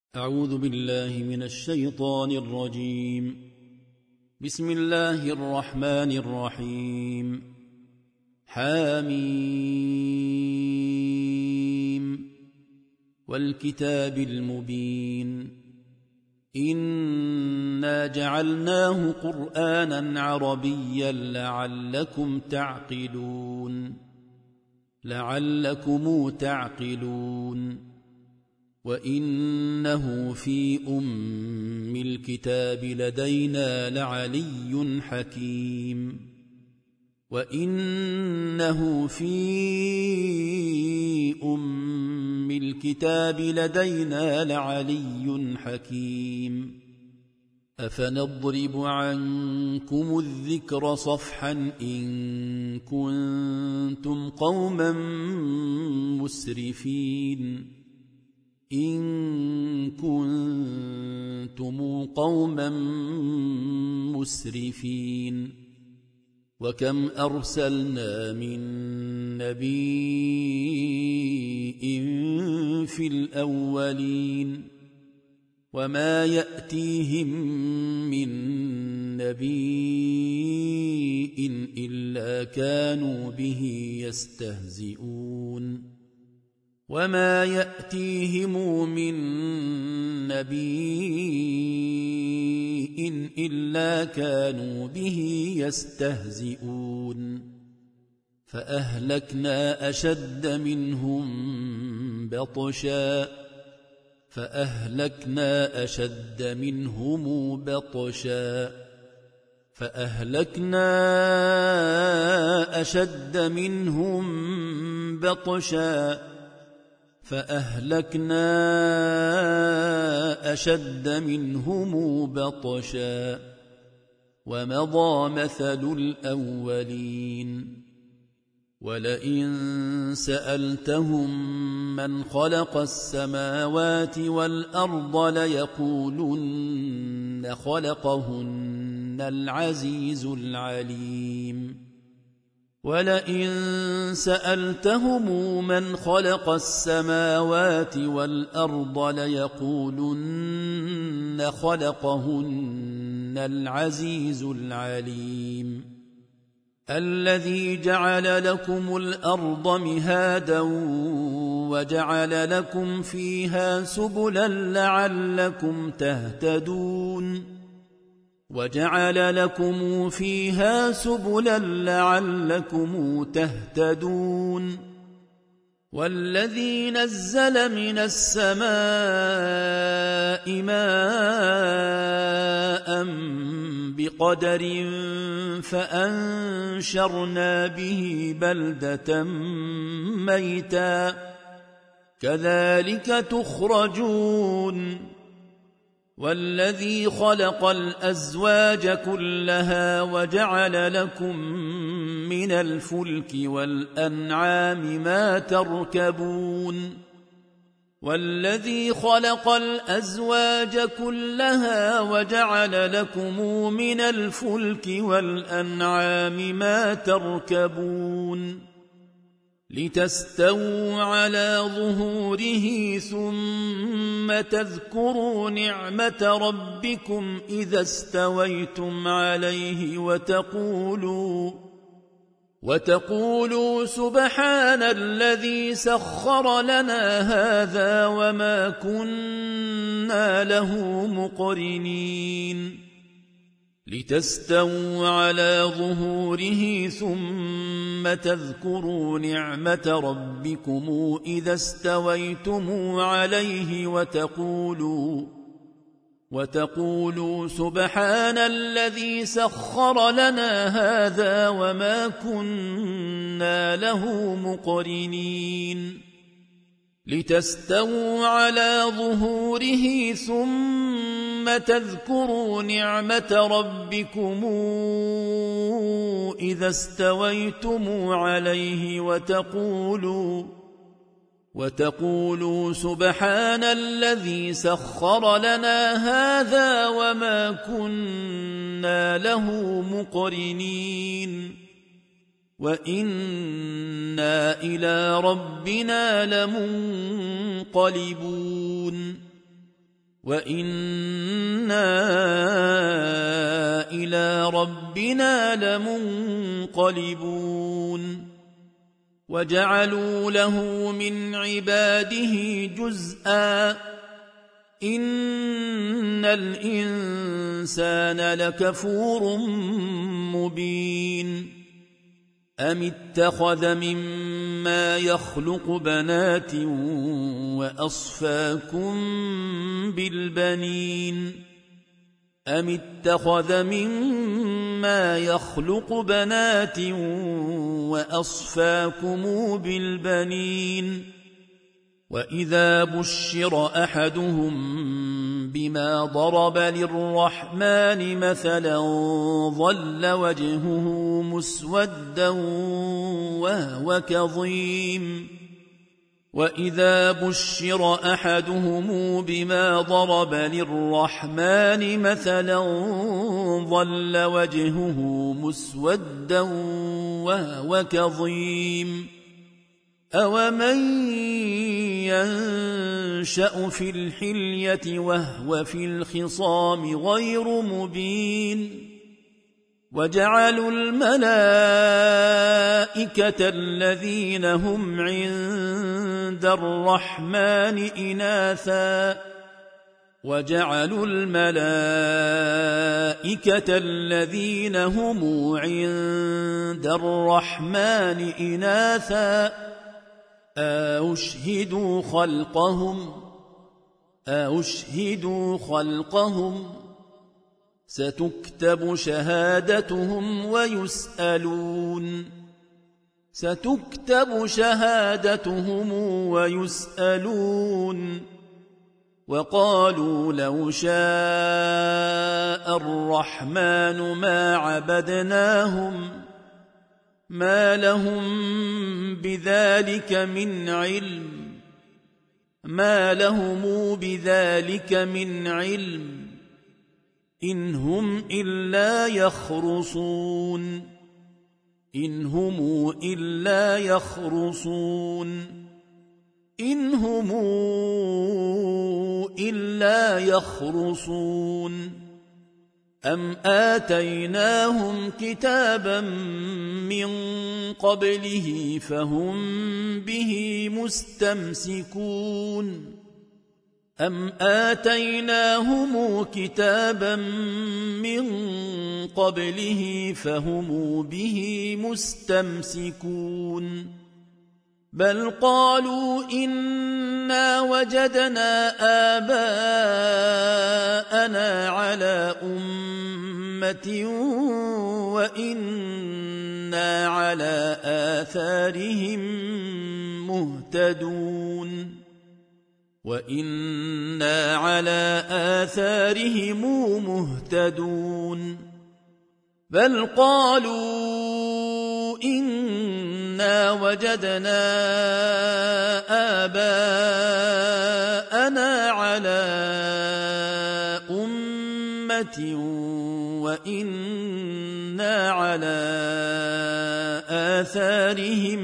أعوذ بالله من الشيطان الرجيم. بسم الله الرحمن الرحيم. حميم والكتاب المبين إنا جعلناه قرآنا عربيا لعلكم تعقلون وإنه في أم الكتاب لدينا لعلي حكيم وإنه في أم الكتاب لدينا لعلي حكيم أفنضرب عنكم الذكر صفحا إن كنتم قوما مسرفين وكم أرسلنا من نبي في الأولين وما يأتيهم من نبي إلا كانوا به يستهزئون وما يأتيهم من نبي إلا كانوا به يستهزئون فأهلكنا أشد منهم بطشا فأهلكنا أشد منهم بطشا ومضى مثل الأولين ولئن سألتهم من خلق السماوات والأرض ليقولن خلقهن العزيز العليم ولئن سألتهم من خلق السماوات والأرض ليقولن خلقهن العزيز العليم الذي جعل لكم الأرض مهادا وجعل لكم فيها سبلا لعلكم تهتدون والذي نزل من السماء ماء بقدر فأنشرنا به بلدة ميتا كذلك تخرجون والذي خلق الأزواج كلها وجعل لكم من الفلك والأنعام ما تركبون لتستووا على ظهوره ثم تذكروا نعمة ربكم إذا استويتم عليه وتقولوا سبحان الذي سخر لنا هذا وما كنا له مقرنين لتستووا على ظهوره ثم تذكروا نعمة ربكم إذا استويتم عليه وتقولوا سبحان الذي سخر لنا هذا وما كنا له مقرنين لتستووا على ظهوره ثم تذكروا نعمة ربكم إذا استويتم عليه وتقولوا سبحان الذي سخر لنا هذا وما كنا له مقرنين وإنا إلى ربنا لمنقلبون وإنا إلى ربنا لمنقلبون وجعلوا له من عباده جزءا إن الإنسان لكفور مبين أم اتخذ مما يخلق بنات وأصفاكم بالبنين أم اتخذ مما يخلق بنات وأصفاكم بالبنين وإذا بشر أحدهم بما ضرب للرحمن مثلا ظل وجهه مسودا وهو كظيم وإذا بشر أحدهم بما ضرب للرحمن مثلا ظل وجهه مسودا وهو كظيم أومن ينشأ في الحلية وهو في الخصام غير مبين وجعلوا الملائكة الذين هم عند الرحمن إناثا وجعلوا الملائكة الذين هم عند الرحمن إناثا أشهدوا خلقهم ستكتب شهادتهم ويسألون وقالوا لو شاء الرحمن ما عبدناهم ما لهم بذلك من علم إن هم إلا يخرصون أم آتيناهم كتابا من قبله فهم به مستمسكون بل قالوا إنا وجدنا آباءنا على أمة وإنا على آثارهم مهتدون بل قالوا إنا وجدنا آباءنا على أمة وإنا على آثارهم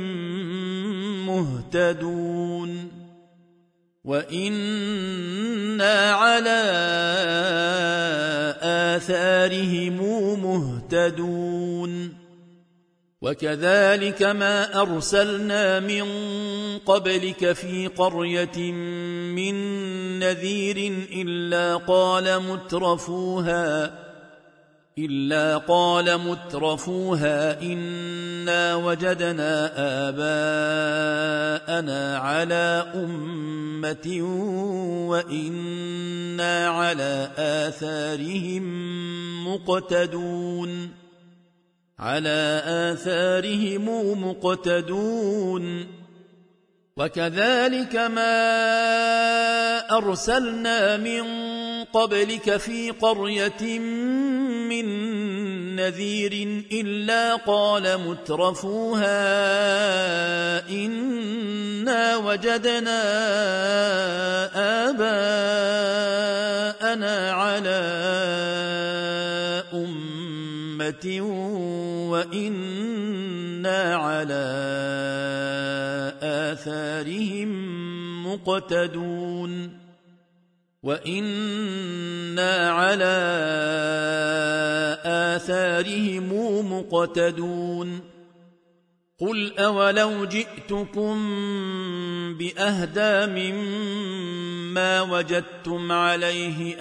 مهتدون وكذلك ما أرسلنا من قبلك في قرية من نذير إلا قال مترفوها إنا وجدنا آباءنا على أمة وإنا على آثارهم مقتدون وكذلك ما أرسلنا من قبلك في قرية من نذير إلا قال مترفوها إنا وجدنا آباءنا على أمة وإنا على آثارهم مقتدون وإنا على آثارهم مقتدون قل أولو جئتكم بأهدى مما وجدتم عليه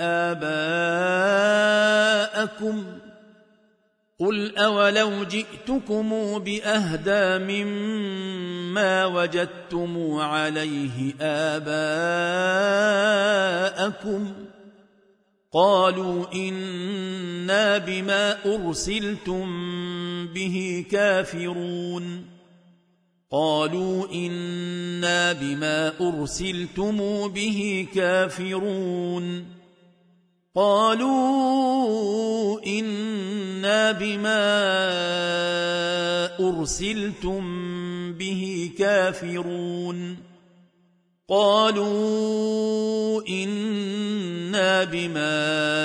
آباءكم قل أولو جئتكم بأهدى مما وجدتم عليه آباءكم قالوا إنا بما أرسلتم به كافرون قالوا إنا بما أرسلتم به كافرون قالوا إنا بما أرسلتم به كافرون قالوا إنا بما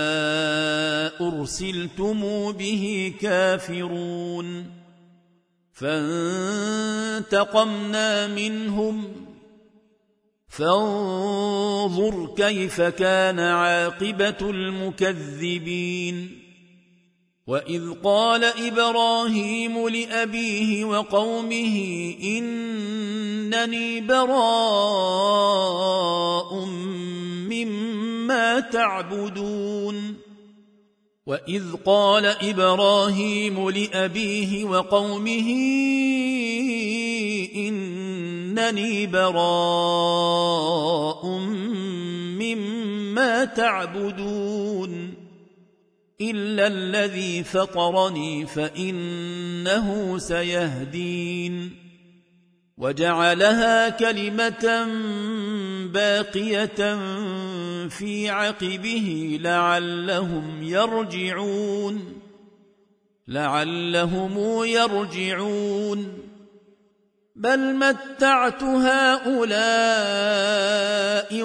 أرسلتم به كافرون فانتقمنا منهم فانظر كيف كان عاقبة المكذبين وإذ قال إبراهيم لأبيه وقومه إنني براء مما تعبدون وإذ قال إبراهيم لأبيه وقومه إنني براء مما تعبدون إلا الذي فطرني فإنه سيهدين وجعلها كلمة باقية في عقبه لعلهم يرجعون بل متعت هؤلاء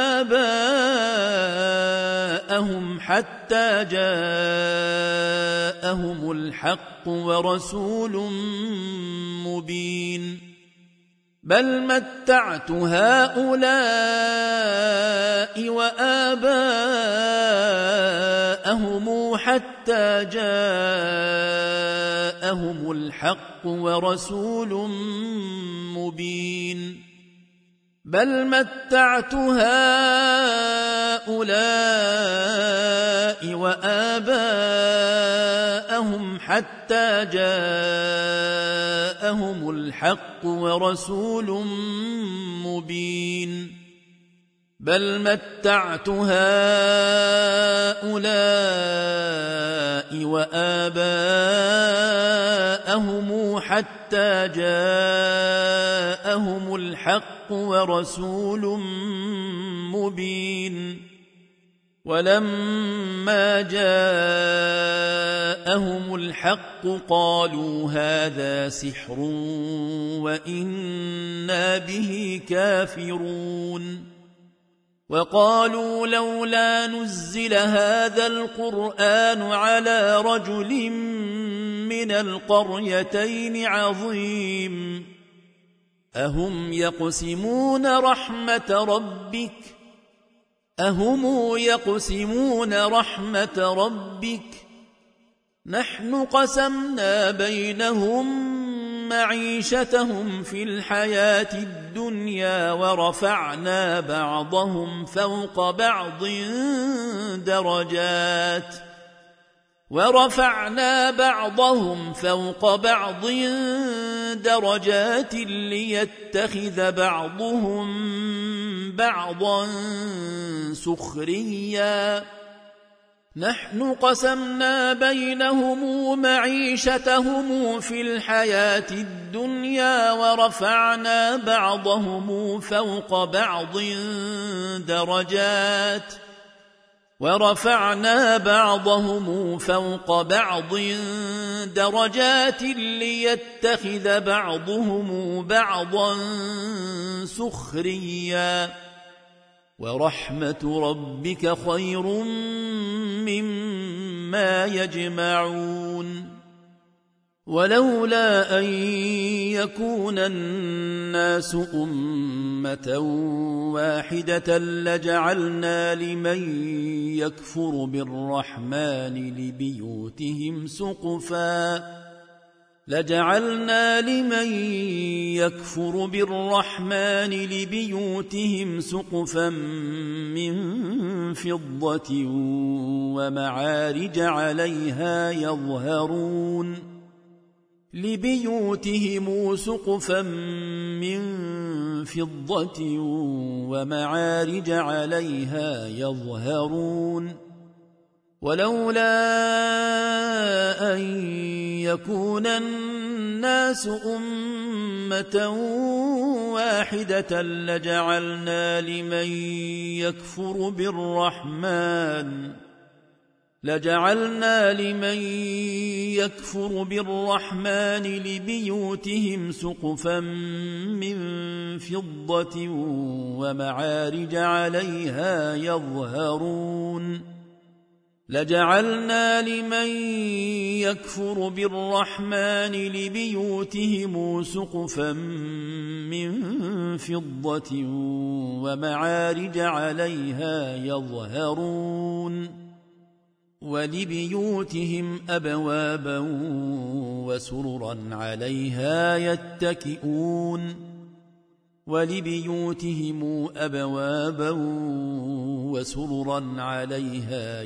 وآباءهم حتى جاءهم الحق ورسول مبين بل متعت هؤلاء وآباءهم حتى جاءهم الحق ورسول مبين بل متعت هؤلاء وآباءهم حتى جاءهم الحق ورسول مبين بل متعت هؤلاء وآباءهم حتى جاءهم الحق ورسول مبين ولما جاءهم الحق قالوا هذا سحر وإنا به كافرون وقالوا لولا نزل هذا القرآن على رجل من القريتين عظيم أهم يقسمون رحمة ربك نحن قسمنا بينهم معيشتهم في الحياة الدنيا ورفعنا بعضهم فوق بعض درجات ليتخذ بعضهم بعضا سخريا نحن قسمنا بينهم معيشتهم في الحياة الدنيا ورفعنا بعضهم فوق بعض درجات ليتخذ بعضهم بعضا سخريا ورحمة ربك خير مما يجمعون ولولا أن يكون الناس أمة واحدة لجعلنا لمن يكفر بالرحمن لبيوتهم سقفا من فضة ومعارج عليها يظهرون ولولا أن يكون الناس أمة واحدة لجعلنا لمن يكفر بالرحمن لبيوتهم سقفا من فضة ومعارج عليها يظهرون ولبيوتهم أبوابا وسررا عليها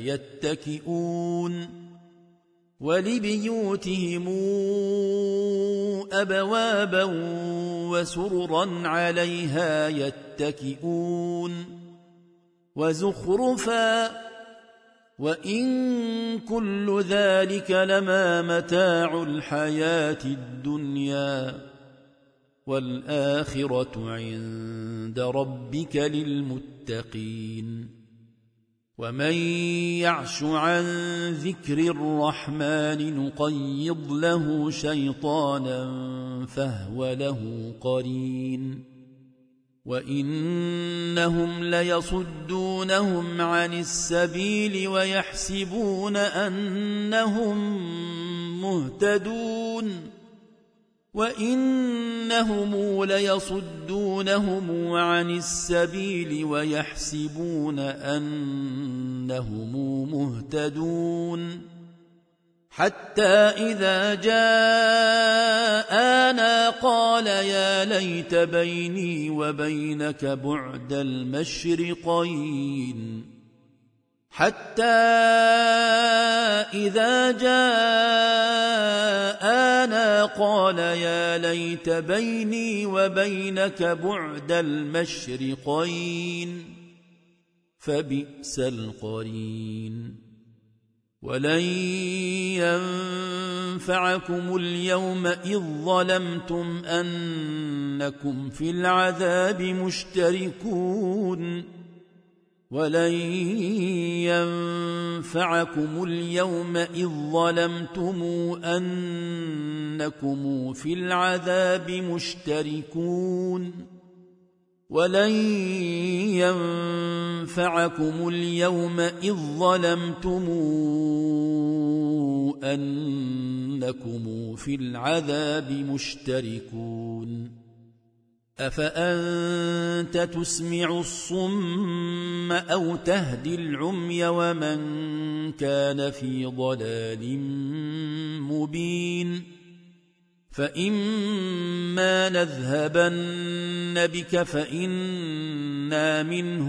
يتكئون وزخرفا وإن كل ذلك لما متاع الحياة الدنيا والآخرة عند ربك للمتقين ومن يعش عن ذكر الرحمن نقيض له شيطانا فهو له قرين وإنهم ليصدونهم عن السبيل ويحسبون أنهم مهتدون حتى إذا جاءنا قال يا ليت بيني وبينك بعد المشرقين فبئس القرين ولن ينفعكم اليوم إذ ظلمتم أنكم في العذاب مشتركون ولن ينفعكم اليوم إذ ظلمتم أنكم في العذاب مشتركون أفأنت تسمع الصم أو تهدي العمي ومن كان في ضلال مبين فإما نذهبن بك فإنا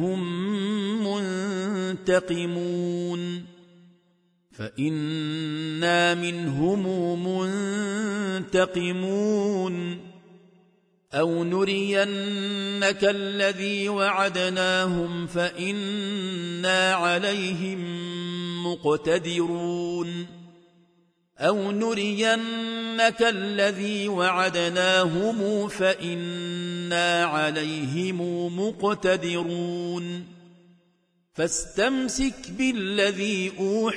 منهم منتقمون أو نرينك الذي وعدناهم فإنا عليهم مقتدرون فاستمسك بالذي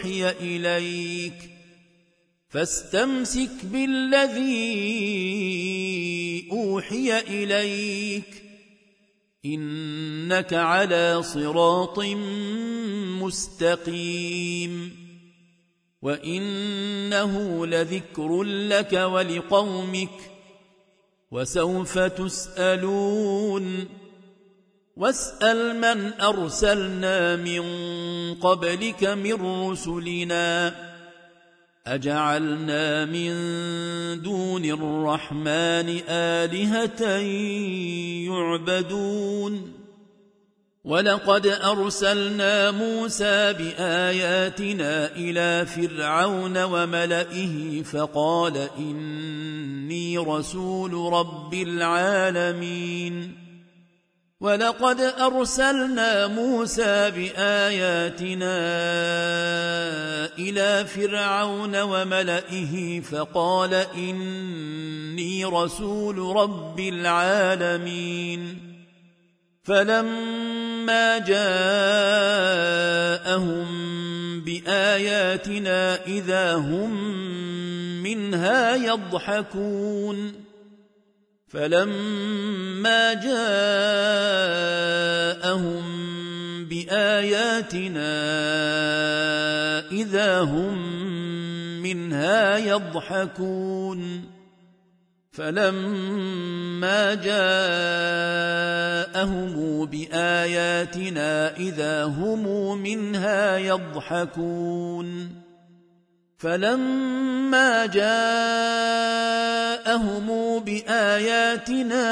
أوحي إليك إنك على صراط مستقيم وإنه لذكر لك ولقومك وسوف تسألون واسأل من أرسلنا من قبلك من رسلنا أجعلنا من دون الرحمن آلهة يعبدون ولقد أرسلنا موسى بآياتنا إلى فرعون وملئه فقال إني رسول رب العالمين ولقد أرسلنا موسى بآياتنا إلى فرعون وملئه فقال إني رسول رب العالمين فلما جاءهم بآياتنا إذا هم منها يضحكون فلما جاءهم بآياتنا إذا هم منها يضحكون فلما جاءهم بآياتنا إذا هم منها يضحكون فلما جاءهم بآياتنا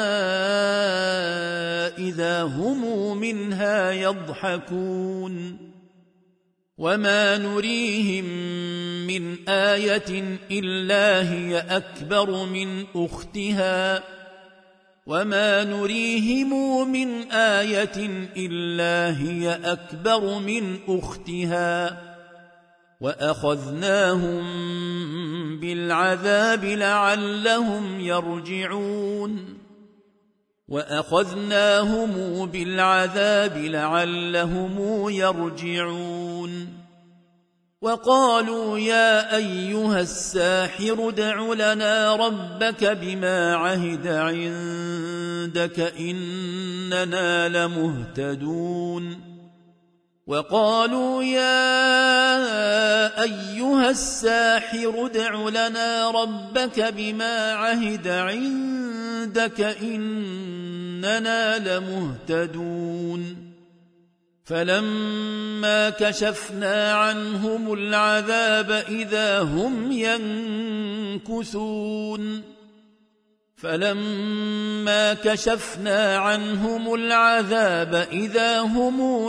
إذا هم منها يضحكون وما نريهم من آية إلا هي أكبر من أختها وما نريهم من آية إلا هي أكبر من أختها وأخذناهم بالعذاب لعلهم يرجعون وأخذناهم بالعذاب لعلهم يرجعون وقالوا يا أيها الساحر ادع لنا ربك بما عهد عندك إننا لمهتدون وقالوا يا أيها الساحر ادع لنا ربك بما عهد عندك إننا لمهتدون فلما كشفنا عنهم العذاب إذا هم ينكثون فلما كشفنا عنهم العذاب إذا هم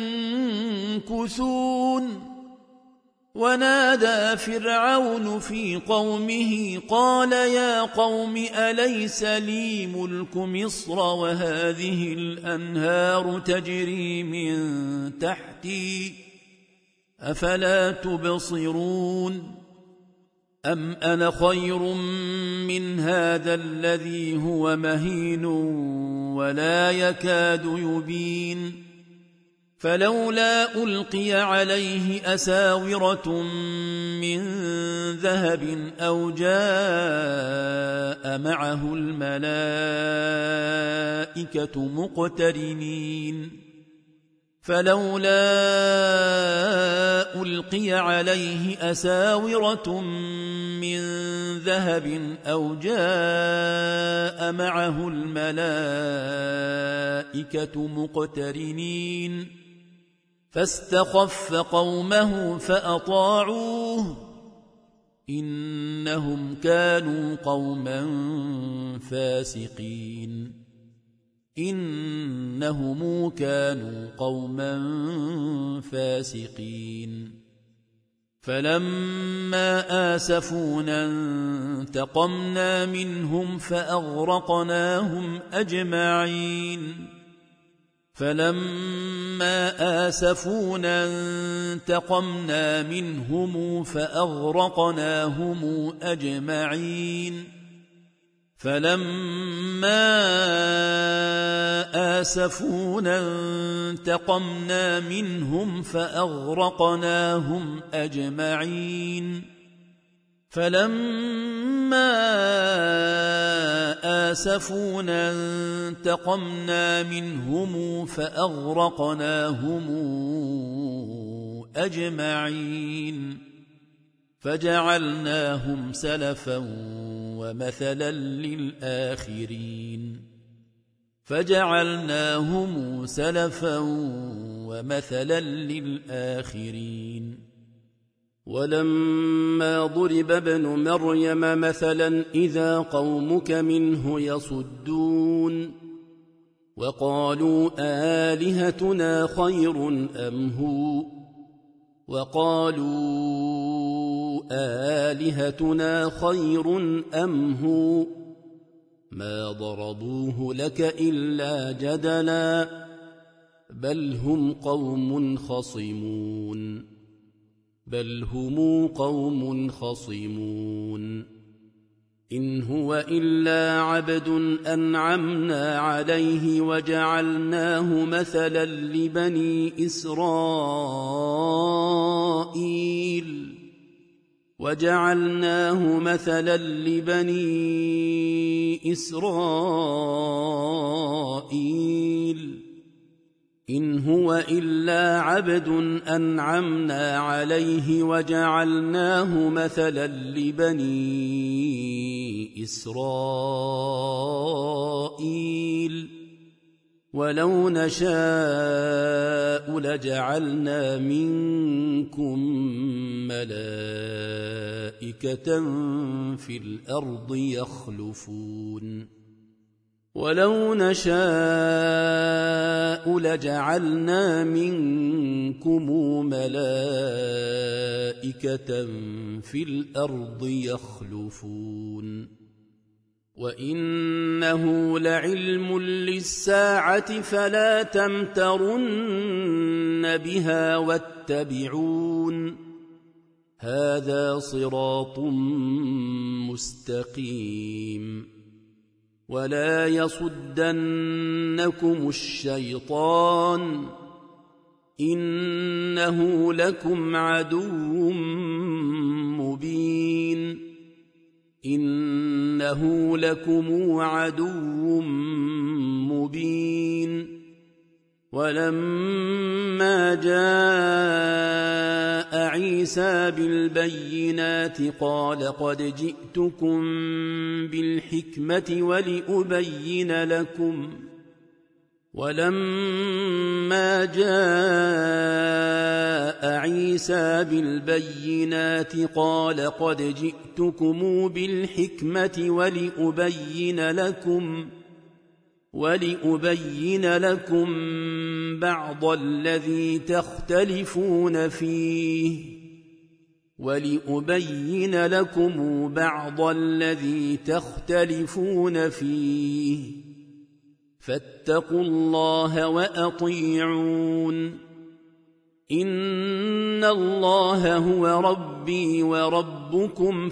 ينكثون ونادى فرعون في قومه قال يا قوم أليس لي ملك مصر وهذه الأنهار تجري من تحتي أفلا تبصرون أم أنا خير من هذا الذي هو مهين ولا يكاد يبين فلولا ألقي عليه أساورة من ذهب أو جاء معه الملائكة مقترنين فلولا ألقي عليه أساورة من ذهب أو جاء معه الملائكة مقترنين فاستخف قومه فأطاعوه إنهم كانوا قوما فاسقين إنهم كانوا قوما فاسقين فلما آسفونا انتقمنا منهم فأغرقناهم أجمعين فلما آسفونا انتقمنا منهم فأغرقناهم أجمعين فلما آسفونا انتقمنا منهم فأغرقناهم أجمعين فلما آسفونا انتقمنا منهم فأغرقناهم أجمعين فجعلناهم سلفا ومثلا للآخرين فجعلناهم سلفا ومثلا للآخرين ولما ضرب ابن مريم مثلا إذا قومك منه يصدون وقالوا آلهتنا خير أم هو ما ضربوه لك إلا جدلا بل هم قوم خصمون إن هو إلا عبد أنعمنا عليه وجعلناه مثلا لبني إسرائيل إن هو إلا عبد أنعمنا عليه وجعلناه مثلا لبني إسرائيل ولو نشاء لجعلنا منكم ملائكة في الأرض يخلفون وإنه لعلم للساعة فلا تمترن بها واتبعون هذا صراط مستقيم ولا يصدنكم الشيطان إنه لكم عدو مبين ولما جاء عيسى بالبينات قال قد جئتكم بالحكمة ولأبين لكم بعض الذي تختلفون فيه فاتقوا الله وأطيعون إن الله هو ربي وربكم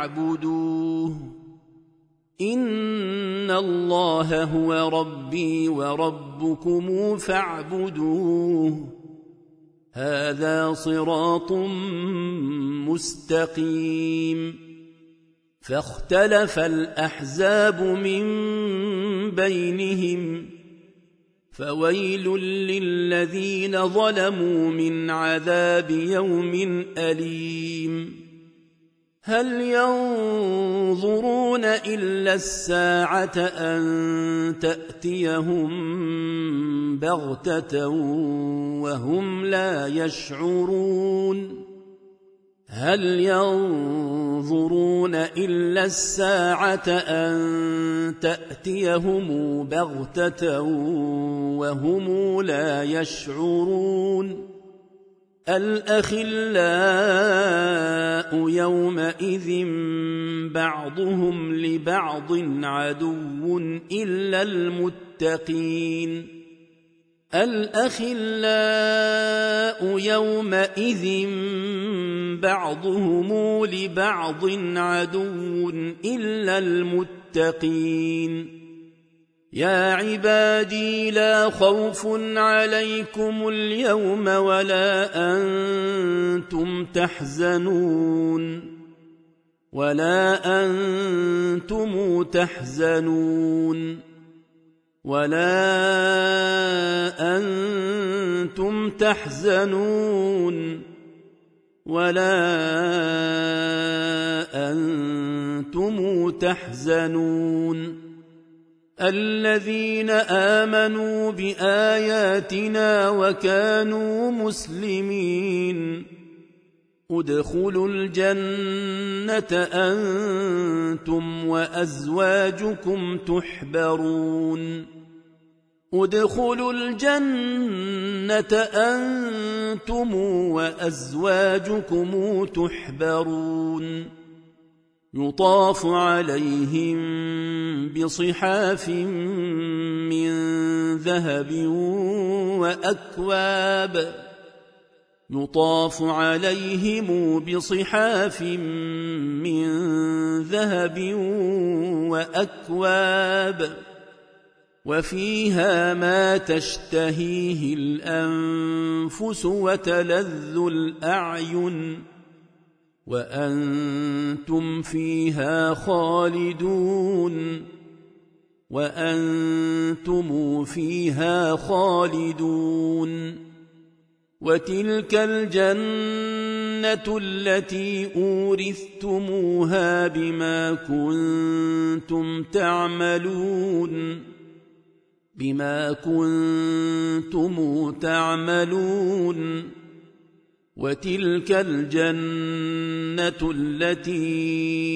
فاعبدوه هذا صراط مستقيم فاختلف الأحزاب من بينهم فويل للذين ظلموا من عذاب يوم أليم هل ينظرون إلا الساعة أن تأتيهم بغتة وهم لا يشعرون الأخلاء يومئذ بعضهم لبعض عدو إلا المتقين يا عبادي لا خوف عليكم اليوم ولا أنتم تحزنون ولا أنتم تحزنون الذين آمنوا بآياتنا وكانوا مسلمين ادخلوا الجنة أنتم وأزواجكم تحبرون ادخلوا الجنة أنتم وأزواجكم تحبرون يطاف عليهم بصحاف من ذهب وأكواب يطاف عليهم بصحاف من ذهب وأكواب وفيها ما تشتهيه الأنفس وتلذ الأعين وأنتم فيها خالدون وتلك الجنة التي أورثتموها بما كنتم تعملون وتلك الجنة التي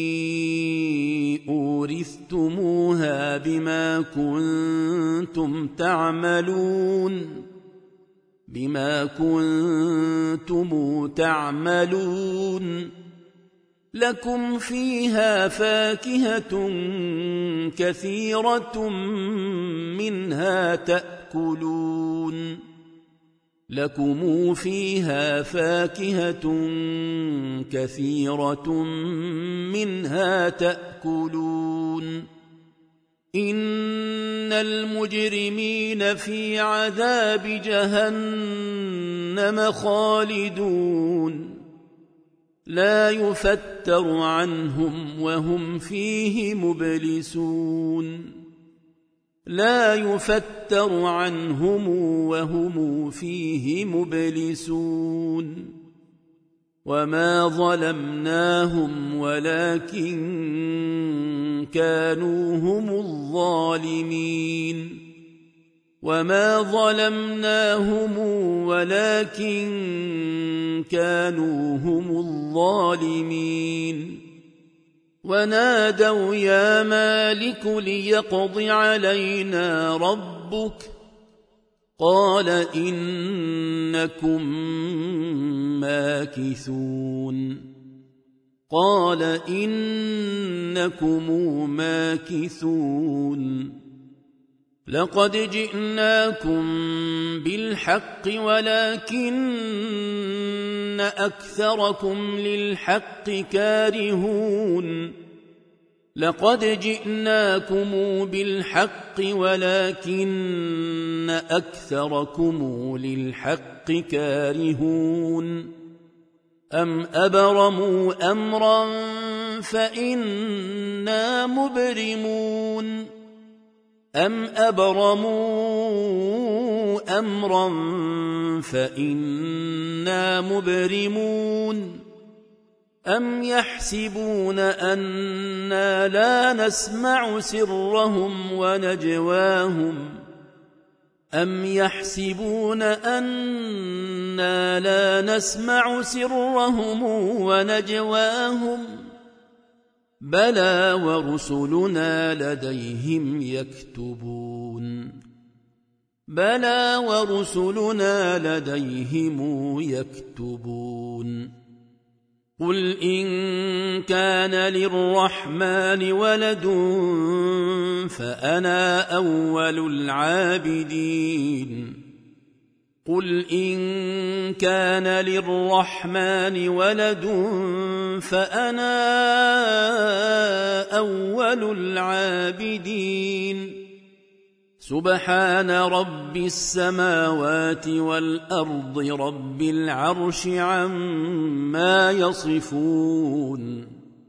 أورثتموها بما كنتم تعملون لكم فيها فاكهة كثيرة منها تأكلون إن المجرمين في عذاب جهنم خالدون لا يفتر عنهم وهم فيه مبلسون وما ظلمناهم ولكن كانوا هم الظالمين ونادوا يا مالك ليقض علينا ربك قال إنكم ماكثون لقد جئناكم بالحق ولكن أكثركم للحق كارهون أم أبرموا أمرا فإنا مبرمون أم يحسبون أنا لا نسمع سرهم ونجواهم بلى ورسلنا لديهم يكتبون قل إن كان للرحمن ولد فأنا أول العابدين سبحان رب السماوات والأرض رب العرش عما يصفون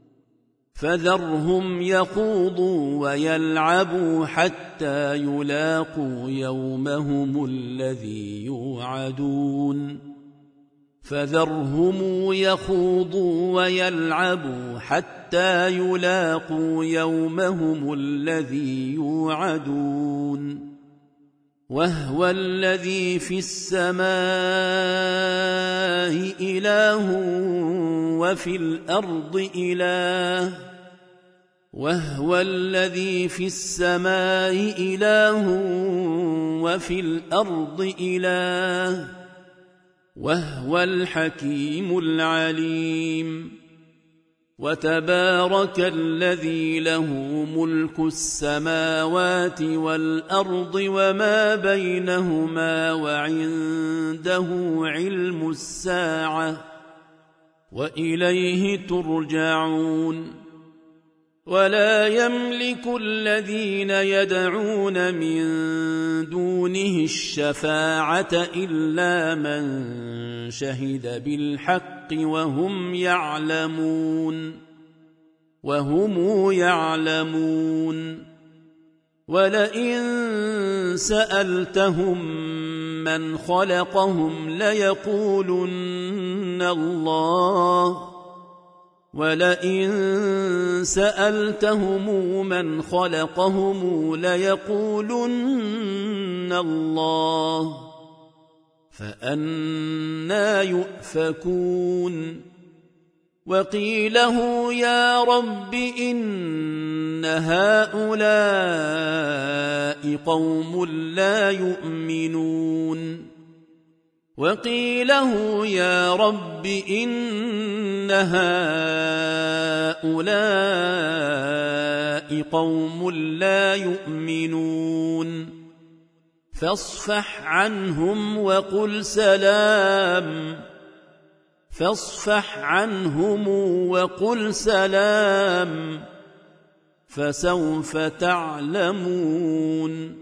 فذرهم يخوضوا ويلعبوا حتى يلاقوا يومهم الذي يوعدون فذرهم يخوضوا ويلعبوا حتى يلاقوا يومهم الذي يوعدون وهو الذي في السماء إله وفي الأرض إله وهو الذي في السماء إله وفي الأرض إله وهو الحكيم العليم وتبارك الذي له ملك السماوات والأرض وما بينهما وعنده علم الساعة وإليه ترجعون ولا يملك الذين يدعون من دونه الشفاعة إلا من شهد بالحق وهم يعلمون ولئن سألتهم من خلقهم ليقولن الله ولئن سألتهم من خلقهم ليقولن الله فأنى يؤفكون وقيله يا رب إن هؤلاء قوم لا يؤمنون وقيله يا رب إن هؤلاء قوم لا يؤمنون فاصفح عنهم وقل سلام فسوف تعلمون